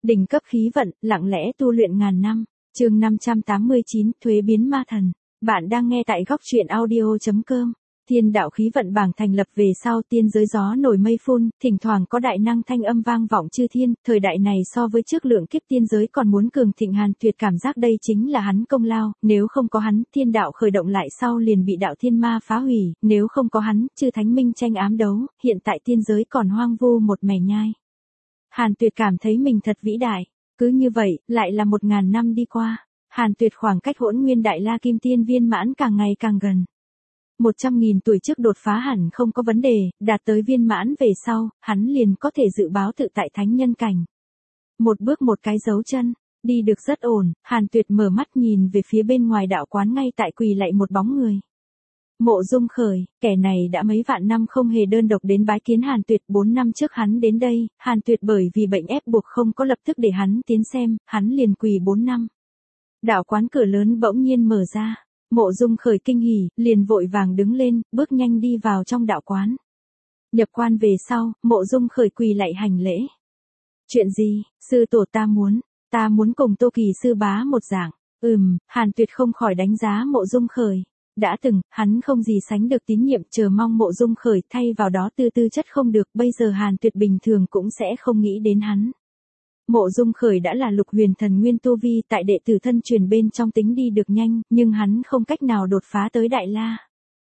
Đỉnh cấp khí vận, lặng lẽ tu luyện ngàn năm. Chương 589, thuế biến ma thần. Bạn đang nghe tại góc truyện audio.com. Thiên đạo khí vận bảng thành lập về sau, tiên giới gió nổi mây phun, thỉnh thoảng có đại năng thanh âm vang vọng chư thiên, thời đại này so với trước lượng kiếp tiên giới còn muốn cường thịnh. Hàn Tuyệt cảm giác đây chính là hắn công lao, nếu không có hắn, thiên đạo khởi động lại sau liền bị đạo thiên ma phá hủy, nếu không có hắn, chư thánh minh tranh ám đấu, hiện tại tiên giới còn hoang vu một mẻ nhai. Hàn Tuyệt cảm thấy mình thật vĩ đại. Cứ như vậy, lại là 1000 năm đi qua. Hàn Tuyệt khoảng cách hỗn nguyên đại la kim tiên viên mãn càng ngày càng gần. 100.000 tuổi trước đột phá hẳn không có vấn đề, đạt tới viên mãn về sau, hắn liền có thể dự báo tự tại thánh nhân cảnh. Một bước một cái dấu chân, đi được rất ổn. Hàn Tuyệt mở mắt nhìn về phía bên ngoài đạo quán, ngay tại quỳ lạy một bóng người. Mộ Dung Khởi, kẻ này đã mấy vạn năm không hề đơn độc đến bái kiến Hàn Tuyệt. 4 năm trước hắn đến đây, Hàn Tuyệt bởi vì bệnh ép buộc không có lập tức để hắn tiến xem, hắn liền quỳ 4 năm. Đạo quán cửa lớn bỗng nhiên mở ra. Mộ Dung Khởi kinh hỉ, liền vội vàng đứng lên, bước nhanh đi vào trong đạo quán. Nhập quan về sau, Mộ Dung Khởi quỳ lạy hành lễ. Chuyện gì, sư tổ ta muốn cùng Tô Kỳ sư bá một dạng. Hàn Tuyệt không khỏi đánh giá Mộ Dung Khởi. Đã từng, hắn không gì sánh được tín nhiệm, chờ mong Mộ Dung Khởi thay vào đó tư chất không được, bây giờ Hàn Tuyệt bình thường cũng sẽ không nghĩ đến hắn. Mộ Dung Khởi đã là lục huyền thần nguyên tu vi, tại đệ tử thân truyền bên trong tính đi được nhanh, nhưng hắn không cách nào đột phá tới đại la.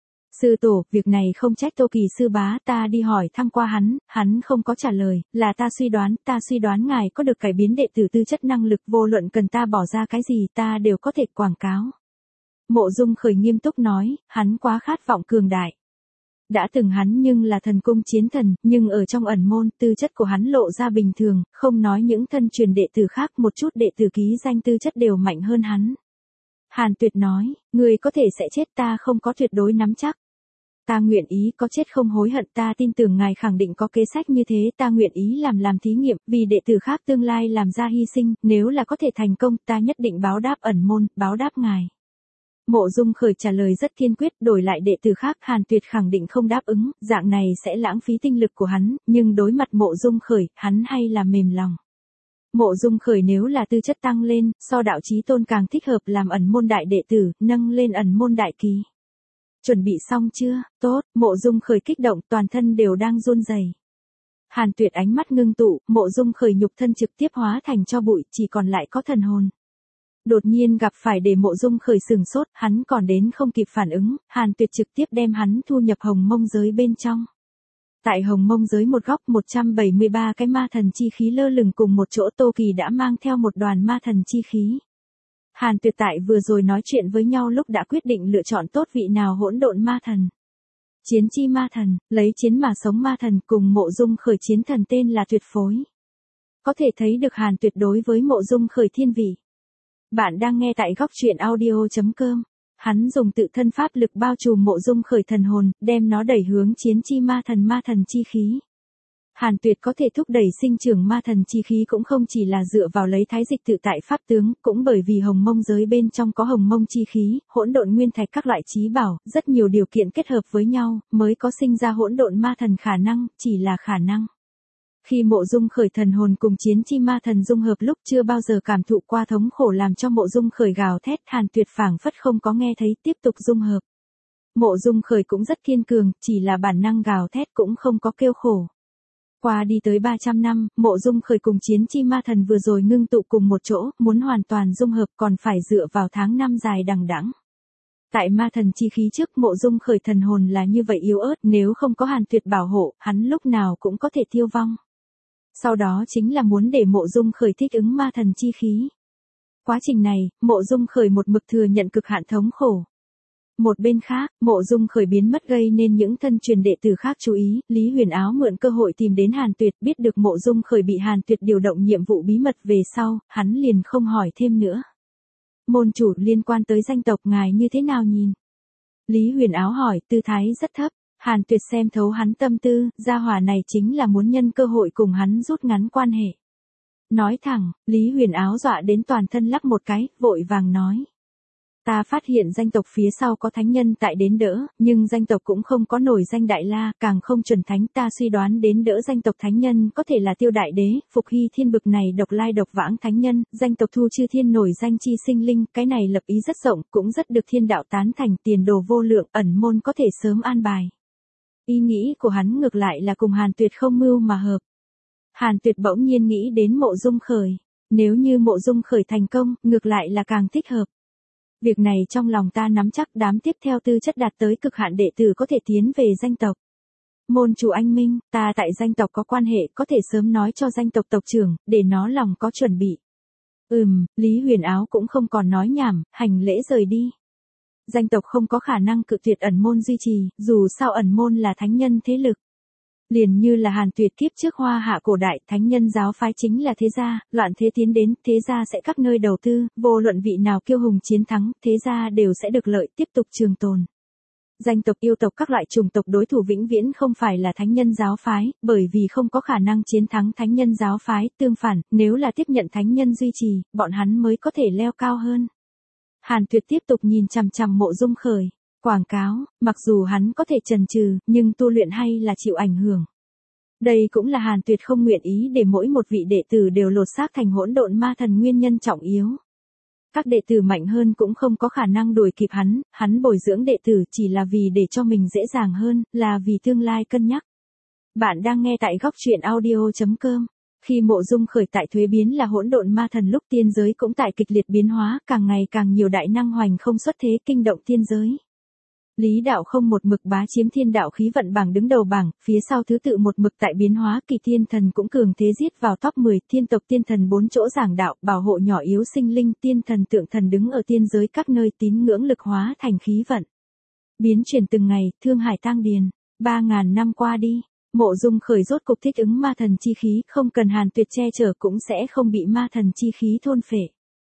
Sư tổ, việc này không trách Tô Kỳ sư bá, ta đi hỏi thăm qua hắn không có trả lời, là ta suy đoán ngài có được cải biến đệ tử tư chất năng lực, vô luận cần ta bỏ ra cái gì ta đều có thể quảng cáo. Mộ Dung Khởi nghiêm túc nói, hắn quá khát vọng cường đại. Đã từng hắn nhưng là thần cung chiến thần, nhưng ở trong ẩn môn, tư chất của hắn lộ ra bình thường, không nói những thân truyền đệ tử khác, một chút đệ tử ký danh tư chất đều mạnh hơn hắn. Hàn Tuyệt nói, người có thể sẽ chết, ta không có tuyệt đối nắm chắc. Ta nguyện ý có chết không hối hận, ta tin tưởng ngài khẳng định có kế sách như thế, ta nguyện ý làm thí nghiệm, vì đệ tử khác tương lai làm ra hy sinh, nếu là có thể thành công, ta nhất định báo đáp ẩn môn, báo đáp ngài. Mộ Dung Khởi trả lời rất kiên quyết, đổi lại đệ tử khác Hàn Tuyệt khẳng định không đáp ứng, dạng này sẽ lãng phí tinh lực của hắn, nhưng đối mặt Mộ Dung Khởi, hắn hay là mềm lòng. Mộ Dung Khởi nếu là tư chất tăng lên, so đạo chí tôn càng thích hợp làm ẩn môn đại đệ tử, nâng lên ẩn môn đại kỳ. Chuẩn bị xong chưa? Tốt, Mộ Dung Khởi kích động, toàn thân đều đang run rẩy. Hàn Tuyệt ánh mắt ngưng tụ, Mộ Dung Khởi nhục thân trực tiếp hóa thành tro bụi, chỉ còn lại có thần hồn. Đột nhiên gặp phải để Mộ Dung Khởi sừng sốt, hắn còn đến không kịp phản ứng, Hàn Tuyệt trực tiếp đem hắn thu nhập Hồng Mông giới bên trong. Tại Hồng Mông giới một góc, 173 cái ma thần chi khí lơ lửng cùng một chỗ, Tô Kỳ đã mang theo một đoàn ma thần chi khí. Hàn Tuyệt tại vừa rồi nói chuyện với nhau lúc đã quyết định lựa chọn tốt vị nào hỗn độn ma thần. Chiến chi ma thần, lấy chiến mà sống ma thần, cùng Mộ Dung Khởi chiến thần tên là tuyệt phối. Có thể thấy được Hàn Tuyệt đối với Mộ Dung Khởi thiên vị. Bạn đang nghe tại góc truyện audio.com. Hắn dùng tự thân pháp lực bao trùm Mộ Dung Khởi thần hồn, đem nó đẩy hướng chiến chi ma thần chi khí. Hàn Tuyệt có thể thúc đẩy sinh trưởng ma thần chi khí cũng không chỉ là dựa vào lấy thái dịch tự tại pháp tướng, cũng bởi vì Hồng Mông giới bên trong có Hồng Mông chi khí, hỗn độn nguyên thạch các loại chí bảo, rất nhiều điều kiện kết hợp với nhau, mới có sinh ra hỗn độn ma thần khả năng, chỉ là khả năng. Khi Mộ Dung Khởi thần hồn cùng chiến chi ma thần dung hợp lúc chưa bao giờ cảm thụ qua thống khổ làm cho Mộ Dung Khởi gào thét, Hàn Tuyệt phảng phất không có nghe thấy, tiếp tục dung hợp. Mộ Dung Khởi cũng rất kiên cường, chỉ là bản năng gào thét cũng không có kêu khổ. Qua đi tới 300 năm, Mộ Dung Khởi cùng chiến chi ma thần vừa rồi ngưng tụ cùng một chỗ, muốn hoàn toàn dung hợp còn phải dựa vào tháng năm dài đằng đẵng. Tại ma thần chi khí trước, Mộ Dung Khởi thần hồn là như vậy yếu ớt, nếu không có Hàn Tuyệt bảo hộ, hắn lúc nào cũng có thể tiêu vong. Sau đó chính là muốn để Mộ Dung Khởi thích ứng ma thần chi khí. Quá trình này, Mộ Dung Khởi một mực thừa nhận cực hạn thống khổ. Một bên khác, Mộ Dung Khởi biến mất gây nên những thân truyền đệ tử khác chú ý, Lý Huyền Áo mượn cơ hội tìm đến Hàn Tuyệt, biết được Mộ Dung Khởi bị Hàn Tuyệt điều động nhiệm vụ bí mật về sau, hắn liền không hỏi thêm nữa. Môn chủ, liên quan tới danh tộc ngài như thế nào nhìn? Lý Huyền Áo hỏi, tư thái rất thấp. Hàn Tuyệt xem thấu hắn tâm tư, gia hỏa này chính là muốn nhân cơ hội cùng hắn rút ngắn quan hệ. Nói thẳng, Lý Huyền Áo dọa đến toàn thân lắc một cái, vội vàng nói. Ta phát hiện danh tộc phía sau có thánh nhân tại đến đỡ, nhưng danh tộc cũng không có nổi danh Đại La, càng không chuẩn thánh. Ta suy đoán đến đỡ danh tộc thánh nhân có thể là Tiêu Đại Đế, Phục Hy Thiên bực này độc lai độc vãng thánh nhân, danh tộc thu chư thiên nổi danh chi sinh linh, cái này lập ý rất rộng, cũng rất được thiên đạo tán thành, tiền đồ vô lượng, ẩn môn có thể sớm an bài. Ý nghĩ của hắn ngược lại là cùng Hàn Tuyệt không mưu mà hợp. Hàn Tuyệt bỗng nhiên nghĩ đến Mộ Dung Khởi, nếu như Mộ Dung Khởi thành công, ngược lại là càng thích hợp. Việc này trong lòng ta nắm chắc, đám tiếp theo tư chất đạt tới cực hạn đệ tử có thể tiến về danh tộc. Môn chủ anh minh, ta tại danh tộc có quan hệ, có thể sớm nói cho danh tộc tộc trưởng, để nó lòng có chuẩn bị. Lý Huyền Áo cũng không còn nói nhảm, hành lễ rời đi. Danh tộc không có khả năng cự tuyệt ẩn môn duy trì, dù sao ẩn môn là thánh nhân thế lực. Liền như là Hàn Tuyệt kiếp trước Hoa Hạ cổ đại, thánh nhân giáo phái chính là thế gia, loạn thế tiến đến, thế gia sẽ các nơi đầu tư, vô luận vị nào kiêu hùng chiến thắng, thế gia đều sẽ được lợi, tiếp tục trường tồn. Danh tộc yêu tộc các loại chủng tộc đối thủ vĩnh viễn không phải là thánh nhân giáo phái, bởi vì không có khả năng chiến thắng thánh nhân giáo phái, tương phản, nếu là tiếp nhận thánh nhân duy trì, bọn hắn mới có thể leo cao hơn. Hàn Tuyệt tiếp tục nhìn chằm chằm Mộ Dung Khởi. Quảng cáo, mặc dù hắn có thể chần chừ, nhưng tu luyện hay là chịu ảnh hưởng. Đây cũng là Hàn Tuyệt không nguyện ý để mỗi một vị đệ tử đều lột xác thành hỗn độn ma thần nguyên nhân trọng yếu. Các đệ tử mạnh hơn cũng không có khả năng đuổi kịp hắn bồi dưỡng đệ tử chỉ là vì để cho mình dễ dàng hơn, là vì tương lai cân nhắc. Bạn đang nghe tại góc truyện audio.com. Khi Mộ Dung Khởi tại thuế biến là hỗn độn ma thần lúc tiên giới cũng tại kịch liệt biến hóa, càng ngày càng nhiều đại năng hoành không xuất thế kinh động tiên giới. Lý đạo không một mực bá chiếm thiên đạo khí vận bảng đứng đầu bảng, phía sau thứ tự một mực tại biến hóa, Kỳ Thiên Thần cũng cường thế giết vào top 10, thiên tộc tiên thần 4 chỗ giảng đạo, bảo hộ nhỏ yếu sinh linh, tiên thần tượng thần đứng ở tiên giới các nơi tín ngưỡng lực hóa thành khí vận. Biến chuyển từng ngày, Thương Hải tang điền, 3000 năm qua đi, Mộ Dung Khởi rốt cục thích ứng ma thần chi khí, không cần Hàn Tuyệt che chở cũng sẽ không bị ma thần chi khí thôn phệ.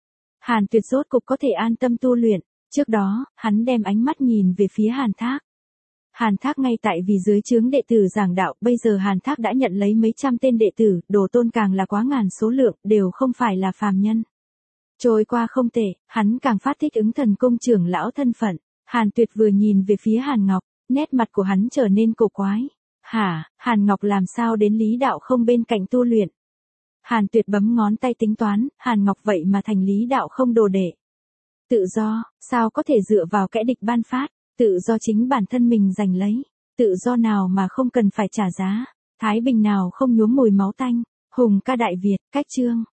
Hàn Tuyệt rốt cục có thể an tâm tu luyện. Trước đó, hắn đem ánh mắt nhìn về phía Hàn Thác. Hàn Thác ngay tại vì dưới trướng đệ tử giảng đạo, bây giờ Hàn Thác đã nhận lấy mấy trăm tên đệ tử, đồ tôn càng là quá ngàn số lượng, đều không phải là phàm nhân. Trôi qua không tệ, hắn càng phát thích ứng thần công trưởng lão thân phận. Hàn Tuyệt vừa nhìn về phía Hàn Ngọc, nét mặt của hắn trở nên cổ quái. Hả, Hàn Ngọc làm sao đến Lý đạo không bên cạnh tu luyện? Hàn Tuyệt bấm ngón tay tính toán, Hàn Ngọc vậy mà thành Lý đạo không đồ đệ. Tự do, sao có thể dựa vào kẻ địch ban phát, tự do chính bản thân mình giành lấy, tự do nào mà không cần phải trả giá, thái bình nào không nhuốm mùi máu tanh, hùng ca Đại Việt, cách chương.